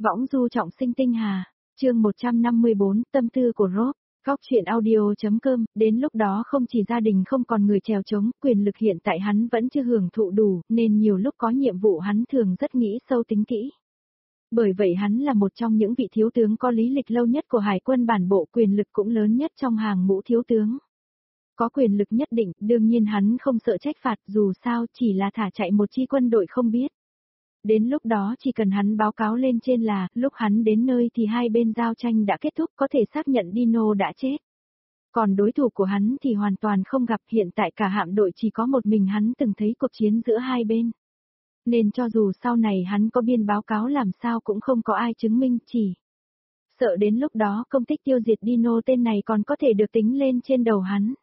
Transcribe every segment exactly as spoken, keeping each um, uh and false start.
Võng du trọng sinh tinh hà, chương một trăm năm mươi bốn, tâm tư của Rob, góc chuyện audio.com, đến lúc đó không chỉ gia đình không còn người chèo chống, quyền lực hiện tại hắn vẫn chưa hưởng thụ đủ, nên nhiều lúc có nhiệm vụ hắn thường rất nghĩ sâu tính kỹ. Bởi vậy hắn là một trong những vị thiếu tướng có lý lịch lâu nhất của Hải quân bản bộ, quyền lực cũng lớn nhất trong hàng ngũ thiếu tướng. Có quyền lực nhất định, đương nhiên hắn không sợ trách phạt, dù sao chỉ là thả chạy một chi quân đội không biết. Đến lúc đó chỉ cần hắn báo cáo lên trên là, lúc hắn đến nơi thì hai bên giao tranh đã kết thúc, có thể xác nhận Dino đã chết. Còn đối thủ của hắn thì hoàn toàn không gặp, hiện tại cả hạm đội chỉ có một mình hắn từng thấy cuộc chiến giữa hai bên. Nên cho dù sau này hắn có biên báo cáo làm sao cũng không có ai chứng minh, chỉ sợ đến lúc đó công tích tiêu diệt Dino tên này còn có thể được tính lên trên đầu hắn.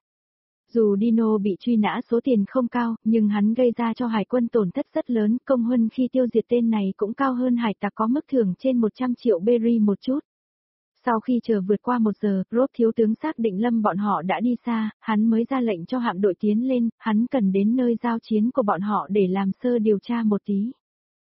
Dù Dino bị truy nã số tiền không cao, nhưng hắn gây ra cho hải quân tổn thất rất lớn, công huân khi tiêu diệt tên này cũng cao hơn hải tặc có mức thưởng trên một trăm triệu berry một chút. Sau khi chờ vượt qua một giờ, Rob thiếu tướng xác định Lâm bọn họ đã đi xa, hắn mới ra lệnh cho hạm đội tiến lên, hắn cần đến nơi giao chiến của bọn họ để làm sơ điều tra một tí.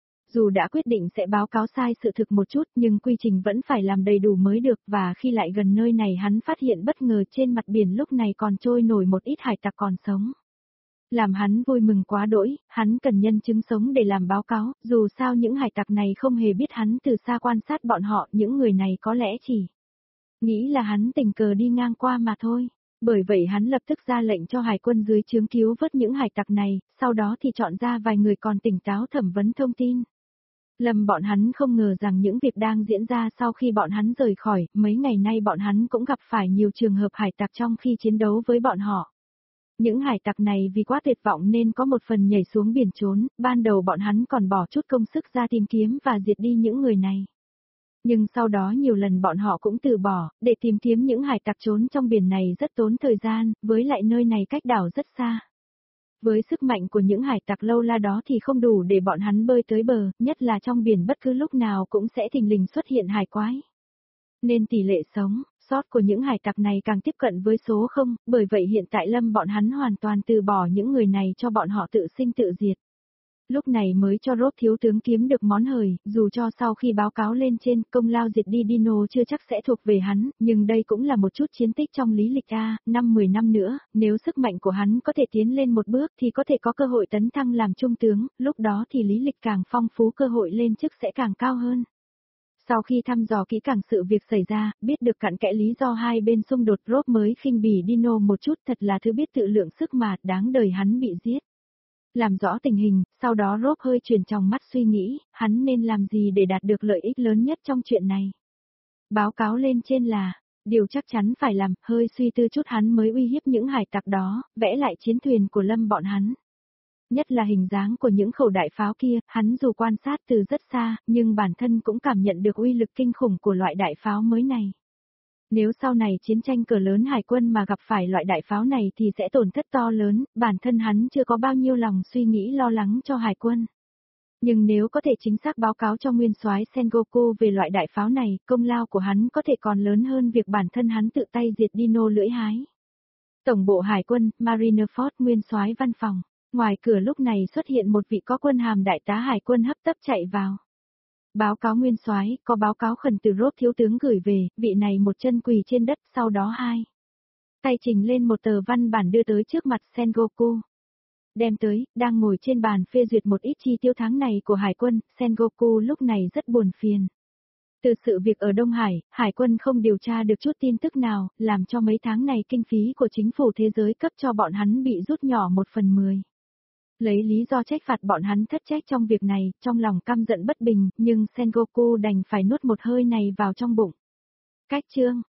Dù đã quyết định sẽ báo cáo sai sự thực một chút nhưng quy trình vẫn phải làm đầy đủ mới được, và khi lại gần nơi này hắn phát hiện bất ngờ trên mặt biển lúc này còn trôi nổi một ít hải tặc còn sống. Làm hắn vui mừng quá đỗi, hắn cần nhân chứng sống để làm báo cáo, dù sao những hải tặc này không hề biết hắn từ xa quan sát bọn họ, những người này có lẽ chỉ nghĩ là hắn tình cờ đi ngang qua mà thôi. Bởi vậy hắn lập tức ra lệnh cho hải quân dưới trướng cứu vớt những hải tặc này, sau đó thì chọn ra vài người còn tỉnh táo thẩm vấn thông tin. Lâm bọn hắn không ngờ rằng những việc đang diễn ra sau khi bọn hắn rời khỏi, mấy ngày nay bọn hắn cũng gặp phải nhiều trường hợp hải tặc trong khi chiến đấu với bọn họ. Những hải tặc này vì quá tuyệt vọng nên có một phần nhảy xuống biển trốn, ban đầu bọn hắn còn bỏ chút công sức ra tìm kiếm và diệt đi những người này. Nhưng sau đó nhiều lần bọn họ cũng từ bỏ, để tìm kiếm những hải tặc trốn trong biển này rất tốn thời gian, với lại nơi này cách đảo rất xa. Với sức mạnh của những hải tặc lâu la đó thì không đủ để bọn hắn bơi tới bờ, nhất là trong biển bất cứ lúc nào cũng sẽ thình lình xuất hiện hải quái. Nên tỷ lệ sống, sót của những hải tặc này càng tiếp cận với số không, bởi vậy hiện tại Lâm bọn hắn hoàn toàn từ bỏ những người này cho bọn họ tự sinh tự diệt. Lúc này mới cho Rob thiếu tướng kiếm được món hời, dù cho sau khi báo cáo lên trên công lao diệt đi Dino chưa chắc sẽ thuộc về hắn, nhưng đây cũng là một chút chiến tích trong lý lịch A, năm mười năm nữa, nếu sức mạnh của hắn có thể tiến lên một bước thì có thể có cơ hội tấn thăng làm trung tướng, lúc đó thì lý lịch càng phong phú, cơ hội lên chức sẽ càng cao hơn. Sau khi thăm dò kỹ càng sự việc xảy ra, biết được cặn kẽ lý do hai bên xung đột, Rob mới khinh bỉ Dino một chút, thật là thứ biết tự lượng sức mà, đáng đời hắn bị giết. Làm rõ tình hình, sau đó Rob hơi chuyển trong mắt suy nghĩ, hắn nên làm gì để đạt được lợi ích lớn nhất trong chuyện này. Báo cáo lên trên là, điều chắc chắn phải làm, hơi suy tư chút hắn mới uy hiếp những hải tặc đó, vẽ lại chiến thuyền của Lâm bọn hắn. Nhất là hình dáng của những khẩu đại pháo kia, hắn dù quan sát từ rất xa, nhưng bản thân cũng cảm nhận được uy lực kinh khủng của loại đại pháo mới này. Nếu sau này chiến tranh cỡ lớn hải quân mà gặp phải loại đại pháo này thì sẽ tổn thất to lớn, bản thân hắn chưa có bao nhiêu lòng suy nghĩ lo lắng cho hải quân. Nhưng nếu có thể chính xác báo cáo cho nguyên soái Sengoku về loại đại pháo này, công lao của hắn có thể còn lớn hơn việc bản thân hắn tự tay diệt Dino lưỡi hái. Tổng bộ hải quân, Marineford, nguyên soái văn phòng. Ngoài cửa lúc này xuất hiện một vị có quân hàm đại tá hải quân hấp tấp chạy vào. Báo cáo nguyên soái, có báo cáo khẩn từ Rob thiếu tướng gửi về, vị này một chân quỳ trên đất, sau đó hai tay trình lên một tờ văn bản đưa tới trước mặt Sengoku. Đem tới, đang ngồi trên bàn phê duyệt một ít chi tiêu tháng này của hải quân, Sengoku lúc này rất buồn phiền. Từ sự việc ở Đông Hải, hải quân không điều tra được chút tin tức nào, làm cho mấy tháng này kinh phí của chính phủ thế giới cấp cho bọn hắn bị rút nhỏ một phần mười. Lấy lý do trách phạt bọn hắn thất trách trong việc này, trong lòng căm giận bất bình, nhưng Sengoku đành phải nuốt một hơi này vào trong bụng. Cách chương,